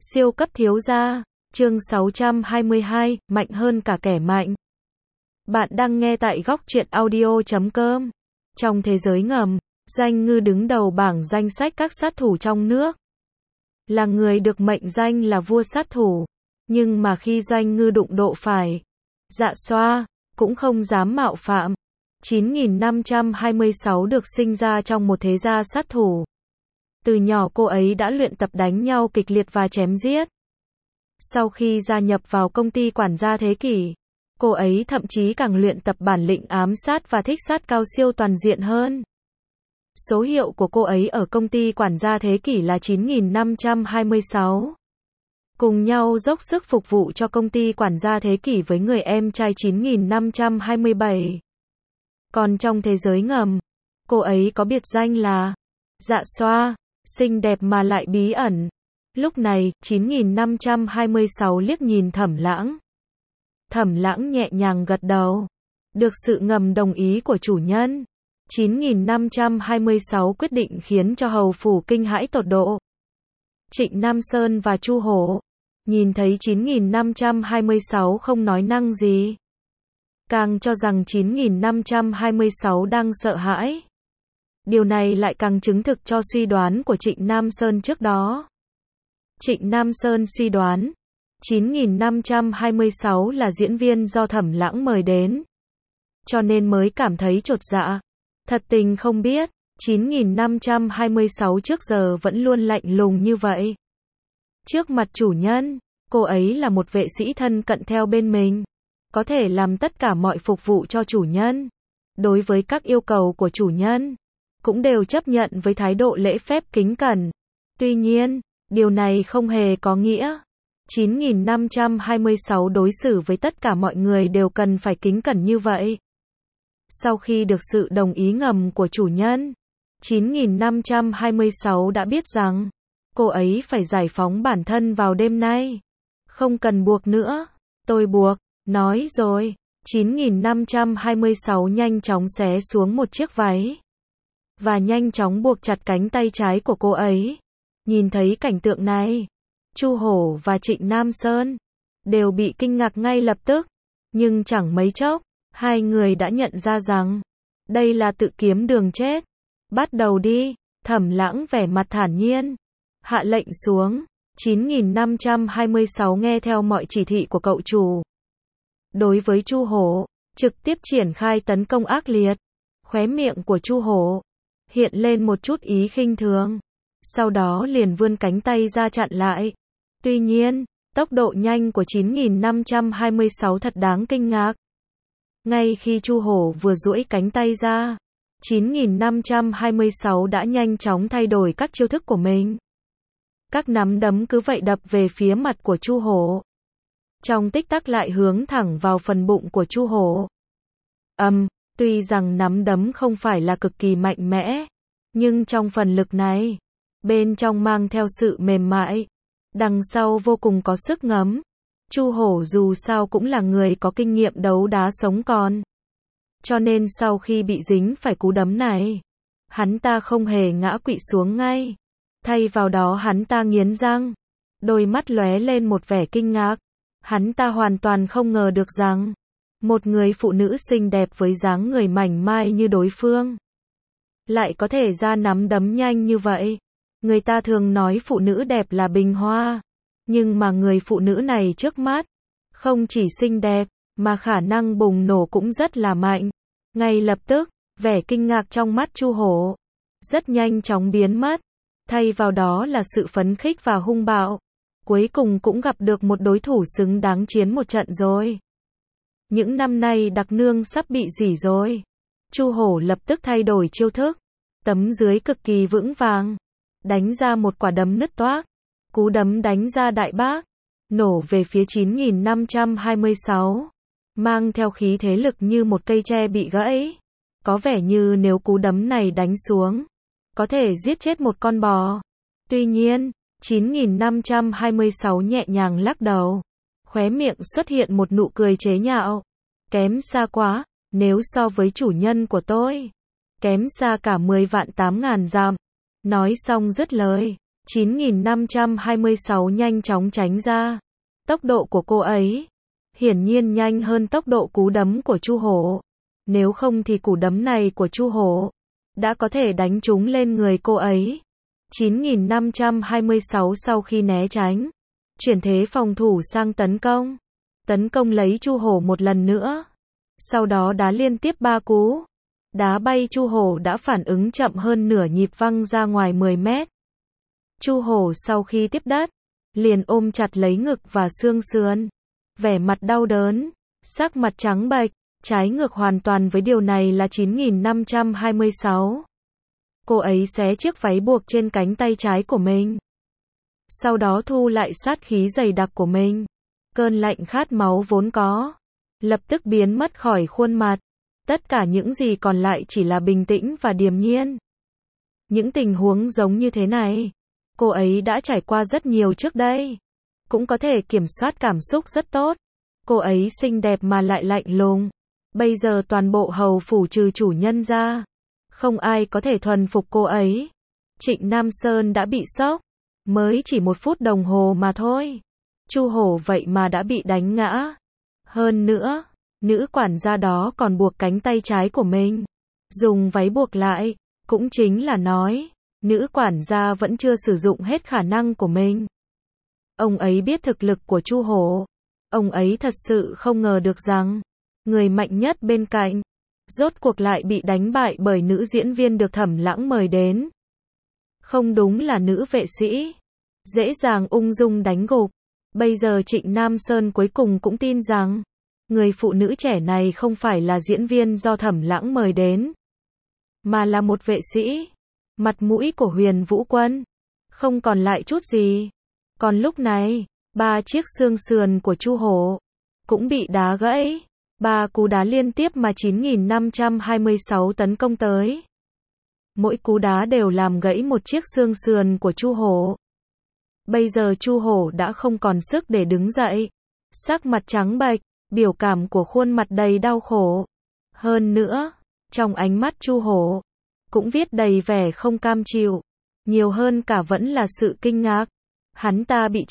Siêu cấp thiếu gia, chương 622, mạnh hơn cả kẻ mạnh. Bạn đang nghe tại góc truyện audio.com. Trong thế giới ngầm, Doanh Ngư đứng đầu bảng danh sách các sát thủ trong nước. Là người được mệnh danh là vua sát thủ. Nhưng mà khi Doanh Ngư đụng độ phải Dạ Xoa, cũng không dám mạo phạm. 9526 được sinh ra trong một thế gia sát thủ. Từ nhỏ cô ấy đã luyện tập đánh nhau kịch liệt và chém giết. Sau khi gia nhập vào công ty quản gia thế kỷ, cô ấy thậm chí càng luyện tập bản lĩnh ám sát và thích sát cao siêu toàn diện hơn. Số hiệu của cô ấy ở công ty quản gia thế kỷ là 9526. Cùng nhau dốc sức phục vụ cho công ty quản gia thế kỷ với người em trai 9527. Còn trong thế giới ngầm, cô ấy có biệt danh là Dạ Xoa, xinh đẹp mà lại bí ẩn. Lúc này, 9526 liếc nhìn Thẩm Lãng. Thẩm Lãng nhẹ nhàng gật đầu. Được sự ngầm đồng ý của chủ nhân, 9526 quyết định khiến cho hầu phủ kinh hãi tột độ. Trịnh Nam Sơn và Chu Hổ nhìn thấy 9526 không nói năng gì, càng cho rằng 9526 đang sợ hãi. Điều này lại càng chứng thực cho suy đoán của Trịnh Nam Sơn trước đó. Trịnh Nam Sơn suy đoán 9526 là diễn viên do Thẩm Lãng mời đến, cho nên mới cảm thấy chột dạ. Thật tình không biết, 9526 trước giờ vẫn luôn lạnh lùng như vậy. Trước mặt chủ nhân, cô ấy là một vệ sĩ thân cận theo bên mình, có thể làm tất cả mọi phục vụ cho chủ nhân. Đối với các yêu cầu của chủ nhân, cũng đều chấp nhận với thái độ lễ phép kính cẩn. Tuy nhiên, điều này không hề có nghĩa 9526 đối xử với tất cả mọi người đều cần phải kính cẩn như vậy. Sau khi được sự đồng ý ngầm của chủ nhân, 9526 đã biết rằng cô ấy phải giải phóng bản thân vào đêm nay. Không cần buộc nữa, tôi buộc, nói rồi. 9526 nhanh chóng xé xuống một chiếc váy và nhanh chóng buộc chặt cánh tay trái của cô ấy. Nhìn thấy cảnh tượng này, Chu Hổ và Trịnh Nam Sơn đều bị kinh ngạc ngay lập tức, nhưng chẳng mấy chốc, hai người đã nhận ra rằng đây là tự kiếm đường chết. Bắt đầu đi. Thẩm Lãng vẻ mặt thản nhiên hạ lệnh xuống. 9526 nghe theo mọi chỉ thị của cậu chủ. Đối với Chu Hổ, trực tiếp triển khai tấn công ác liệt. Khóe miệng của Chu Hổ hiện lên một chút ý khinh thường, sau đó liền vươn cánh tay ra chặn lại. Tuy nhiên, tốc độ nhanh của 9526 thật đáng kinh ngạc. Ngay khi Chu Hổ vừa duỗi cánh tay ra, 9526 đã nhanh chóng thay đổi các chiêu thức của mình. Các nắm đấm cứ vậy đập về phía mặt của Chu Hổ. Trong tích tắc lại hướng thẳng vào phần bụng của Chu Hổ. Tuy rằng nắm đấm không phải là cực kỳ mạnh mẽ, nhưng trong phần lực này, bên trong mang theo sự mềm mại, đằng sau vô cùng có sức ngấm. Chu Hổ dù sao cũng là người có kinh nghiệm đấu đá sống còn, cho nên sau khi bị dính phải cú đấm này, hắn ta không hề ngã quỵ xuống ngay. Thay vào đó hắn ta nghiến răng, đôi mắt lóe lên một vẻ kinh ngạc. Hắn ta hoàn toàn không ngờ được rằng một người phụ nữ xinh đẹp với dáng người mảnh mai như đối phương lại có thể ra nắm đấm nhanh như vậy. Người ta thường nói phụ nữ đẹp là bình hoa, nhưng mà người phụ nữ này trước mắt không chỉ xinh đẹp, mà khả năng bùng nổ cũng rất là mạnh. Ngay lập tức, vẻ kinh ngạc trong mắt Chu Hổ rất nhanh chóng biến mất, thay vào đó là sự phấn khích và hung bạo. Cuối cùng cũng gặp được một đối thủ xứng đáng chiến một trận rồi. Những năm nay đặc nương sắp bị rỉ rồi. Chu Hổ lập tức thay đổi chiêu thức, tấm dưới cực kỳ vững vàng, đánh ra một quả đấm nứt toác. Cú đấm đánh ra đại bác, nổ về phía 9526, mang theo khí thế lực như một cây tre bị gãy. Có vẻ như nếu cú đấm này đánh xuống, có thể giết chết một con bò. Tuy nhiên, 9526 nhẹ nhàng lắc đầu, khóe miệng xuất hiện một nụ cười chế nhạo. Kém xa quá, nếu so với chủ nhân của tôi, kém xa cả 10 vạn 8 ngàn dặm. Nói xong dứt lời, 9526 nhanh chóng tránh ra. Tốc độ của cô ấy hiển nhiên nhanh hơn tốc độ cú đấm của Chu Hổ. Nếu không thì cú đấm này của Chu Hổ đã có thể đánh trúng lên người cô ấy. 9526 sau khi né tránh, chuyển thế phòng thủ sang tấn công. Tấn công lấy Chu Hổ một lần nữa. Sau đó đá liên tiếp 3 cú. Đá bay Chu Hổ đã phản ứng chậm hơn nửa nhịp văng ra ngoài 10 mét. Chu Hổ sau khi tiếp đất, liền ôm chặt lấy ngực và xương sườn. Vẻ mặt đau đớn, sắc mặt trắng bệch, trái ngược hoàn toàn với điều này là 9526. Cô ấy xé chiếc váy buộc trên cánh tay trái của mình. Sau đó thu lại sát khí dày đặc của mình. Cơn lạnh khát máu vốn có, lập tức biến mất khỏi khuôn mặt. Tất cả những gì còn lại chỉ là bình tĩnh và điềm nhiên. Những tình huống giống như thế này, cô ấy đã trải qua rất nhiều trước đây. Cũng có thể kiểm soát cảm xúc rất tốt. Cô ấy xinh đẹp mà lại lạnh lùng. Bây giờ toàn bộ hầu phủ trừ chủ nhân ra, không ai có thể thuần phục cô ấy. Trịnh Nam Sơn đã bị sốc. Mới chỉ 1 phút đồng hồ mà thôi. Chu Hổ vậy mà đã bị đánh ngã. Hơn nữa, nữ quản gia đó còn buộc cánh tay trái của mình. Dùng váy buộc lại. Cũng chính là nói, nữ quản gia vẫn chưa sử dụng hết khả năng của mình. Ông ấy biết thực lực của Chu Hổ. Ông ấy thật sự không ngờ được rằng, người mạnh nhất bên cạnh, rốt cuộc lại bị đánh bại bởi nữ diễn viên được Thẩm Lãng mời đến. Không đúng là nữ vệ sĩ. Dễ dàng ung dung đánh gục. Bây giờ Trịnh Nam Sơn cuối cùng cũng tin rằng, người phụ nữ trẻ này không phải là diễn viên do Thẩm Lãng mời đến, mà là một vệ sĩ. Mặt mũi của Huyền Vũ Quân không còn lại chút gì. Còn lúc này, 3 chiếc xương sườn của Chu Hổ cũng bị đá gãy. 3 cú đá liên tiếp mà 9526 tấn công tới. Mỗi cú đá đều làm gãy một chiếc xương sườn của Chu Hổ. Bây giờ Chu Hổ đã không còn sức để đứng dậy. Sắc mặt trắng bệch, biểu cảm của khuôn mặt đầy đau khổ. Hơn nữa, trong ánh mắt Chu Hổ cũng viết đầy vẻ không cam chịu. Nhiều hơn cả vẫn là sự kinh ngạc. Hắn ta bị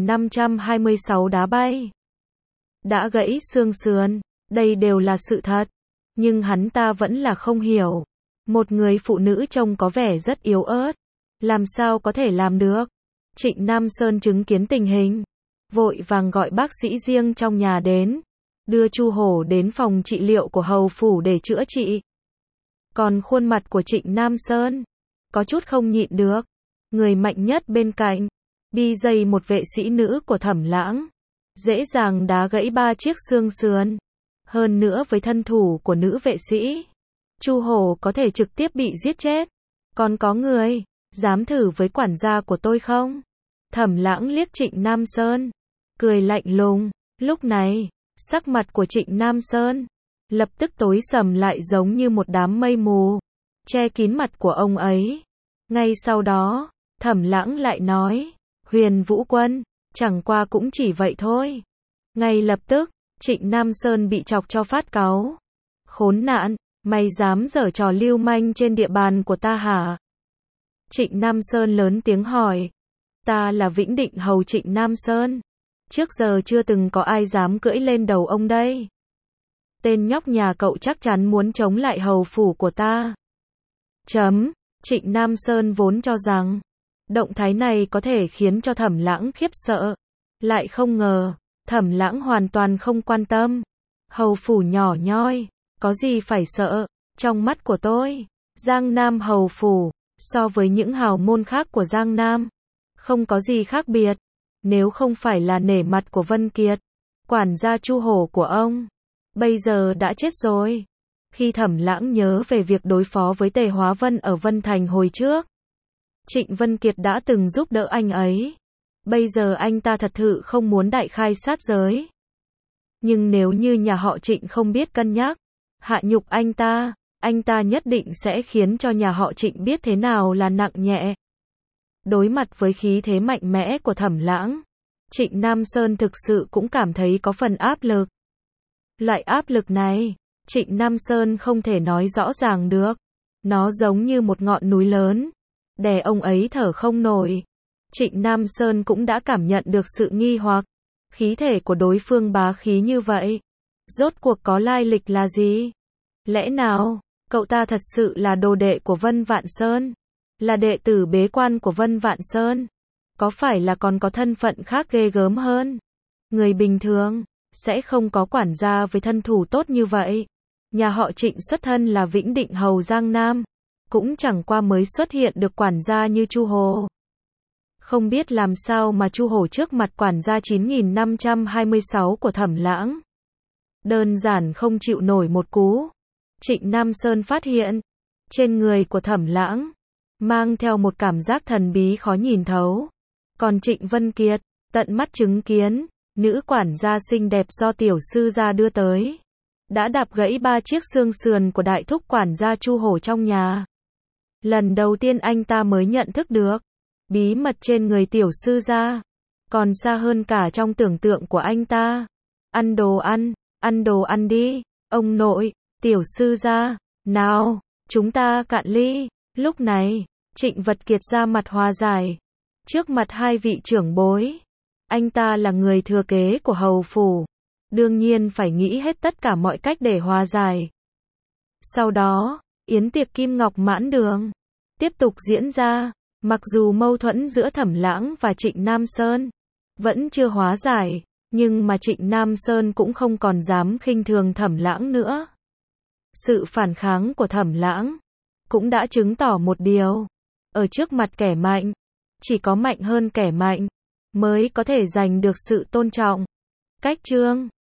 9526 đá bay, đã gãy xương sườn. Đây đều là sự thật. Nhưng hắn ta vẫn là không hiểu. Một người phụ nữ trông có vẻ rất yếu ớt, làm sao có thể làm được. Trịnh Nam Sơn chứng kiến tình hình, vội vàng gọi bác sĩ riêng trong nhà đến, đưa Chu Hổ đến phòng trị liệu của hầu phủ để chữa trị. Còn khuôn mặt của Trịnh Nam Sơn có chút không nhịn được. Người mạnh nhất bên cạnh, đi dây một vệ sĩ nữ của Thẩm Lãng, dễ dàng đá gãy 3 chiếc xương sườn. Hơn nữa với thân thủ của nữ vệ sĩ, Chu Hổ có thể trực tiếp bị giết chết. Còn có người dám thử với quản gia của tôi không? Thẩm Lãng liếc Trịnh Nam Sơn, cười lạnh lùng. Lúc này, sắc mặt của Trịnh Nam Sơn lập tức tối sầm lại giống như một đám mây mù, che kín mặt của ông ấy. Ngay sau đó, Thẩm Lãng lại nói, Huyền Vũ Quân, chẳng qua cũng chỉ vậy thôi. Ngay lập tức, Trịnh Nam Sơn bị chọc cho phát cáu. Khốn nạn, mày dám giở trò lưu manh trên địa bàn của ta hả? Trịnh Nam Sơn lớn tiếng hỏi. Ta là Vĩnh Định hầu Trịnh Nam Sơn. Trước giờ chưa từng có ai dám cưỡi lên đầu ông đây. Tên nhóc nhà cậu chắc chắn muốn chống lại hầu phủ của ta. Trịnh Nam Sơn vốn cho rằng động thái này có thể khiến cho Thẩm Lãng khiếp sợ. Lại không ngờ, Thẩm Lãng hoàn toàn không quan tâm. Hầu phủ nhỏ nhoi, có gì phải sợ. Trong mắt của tôi, Giang Nam hầu phủ, so với những hào môn khác của Giang Nam, không có gì khác biệt. Nếu không phải là nể mặt của Vân Kiệt, quản gia Chu Hổ của ông, bây giờ đã chết rồi. Khi Thẩm Lãng nhớ về việc đối phó với Tề Hóa Vân ở Vân Thành hồi trước, Trịnh Vân Kiệt đã từng giúp đỡ anh ấy. Bây giờ anh ta thật sự không muốn đại khai sát giới. Nhưng nếu như nhà họ Trịnh không biết cân nhắc, hạ nhục anh ta nhất định sẽ khiến cho nhà họ Trịnh biết thế nào là nặng nhẹ. Đối mặt với khí thế mạnh mẽ của Thẩm Lãng, Trịnh Nam Sơn thực sự cũng cảm thấy có phần áp lực. Loại áp lực này, Trịnh Nam Sơn không thể nói rõ ràng được. Nó giống như một ngọn núi lớn, đè ông ấy thở không nổi. Trịnh Nam Sơn cũng đã cảm nhận được sự nghi hoặc. Khí thể của đối phương bá khí như vậy. Rốt cuộc có lai lịch là gì? Lẽ nào, cậu ta thật sự là đồ đệ của Vân Vạn Sơn? Là đệ tử bế quan của Vân Vạn Sơn? Có phải là còn có thân phận khác ghê gớm hơn? Người bình thường sẽ không có quản gia với thân thủ tốt như vậy. Nhà họ Trịnh xuất thân là Vĩnh Định Hầu Giang Nam, cũng chẳng qua mới xuất hiện được quản gia như Chu Hổ. Không biết làm sao mà Chu Hổ trước mặt quản gia 9526 của Thẩm Lãng, đơn giản không chịu nổi một cú. Trịnh Nam Sơn phát hiện, trên người của Thẩm Lãng, mang theo một cảm giác thần bí khó nhìn thấu. Còn Trịnh Vân Kiệt, tận mắt chứng kiến, nữ quản gia xinh đẹp do tiểu sư gia đưa tới, đã đạp gãy 3 chiếc xương sườn của đại thúc quản gia Chu Hổ trong nhà. Lần đầu tiên anh ta mới nhận thức được, bí mật trên người tiểu sư gia, còn xa hơn cả trong tưởng tượng của anh ta. Ăn đồ ăn đi, ông nội, tiểu sư gia, nào, chúng ta cạn ly. Lúc này, Trịnh Vật Kiệt ra mặt hòa giải, trước mặt hai vị trưởng bối. Anh ta là người thừa kế của hầu phủ, đương nhiên phải nghĩ hết tất cả mọi cách để hòa giải. Sau đó, yến tiệc Kim Ngọc Mãn Đường tiếp tục diễn ra, mặc dù mâu thuẫn giữa Thẩm Lãng và Trịnh Nam Sơn vẫn chưa hóa giải, nhưng mà Trịnh Nam Sơn cũng không còn dám khinh thường Thẩm Lãng nữa. Sự phản kháng của Thẩm Lãng cũng đã chứng tỏ một điều, ở trước mặt kẻ mạnh, chỉ có mạnh hơn kẻ mạnh mới có thể giành được sự tôn trọng. Cách chương